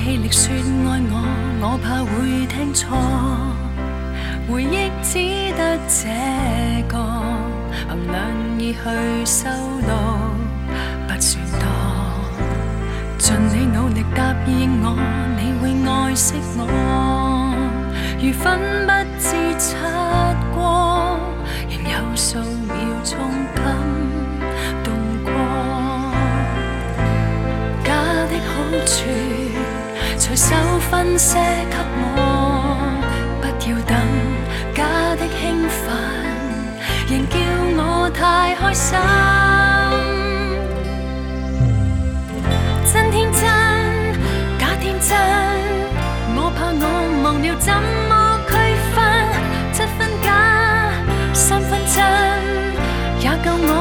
气力说爱我怕会听错。回忆只得这个，衡量已去收录，不算多。尽你努力答应我，你会爱惜我。如分不知七光，仍有数秒钟感动过。假的好處，隨手分些給我，不要等。假的興奮，仍叫我太開心。真天真，假天真，我怕我忘了怎麼區分。7分假，3分真，也夠我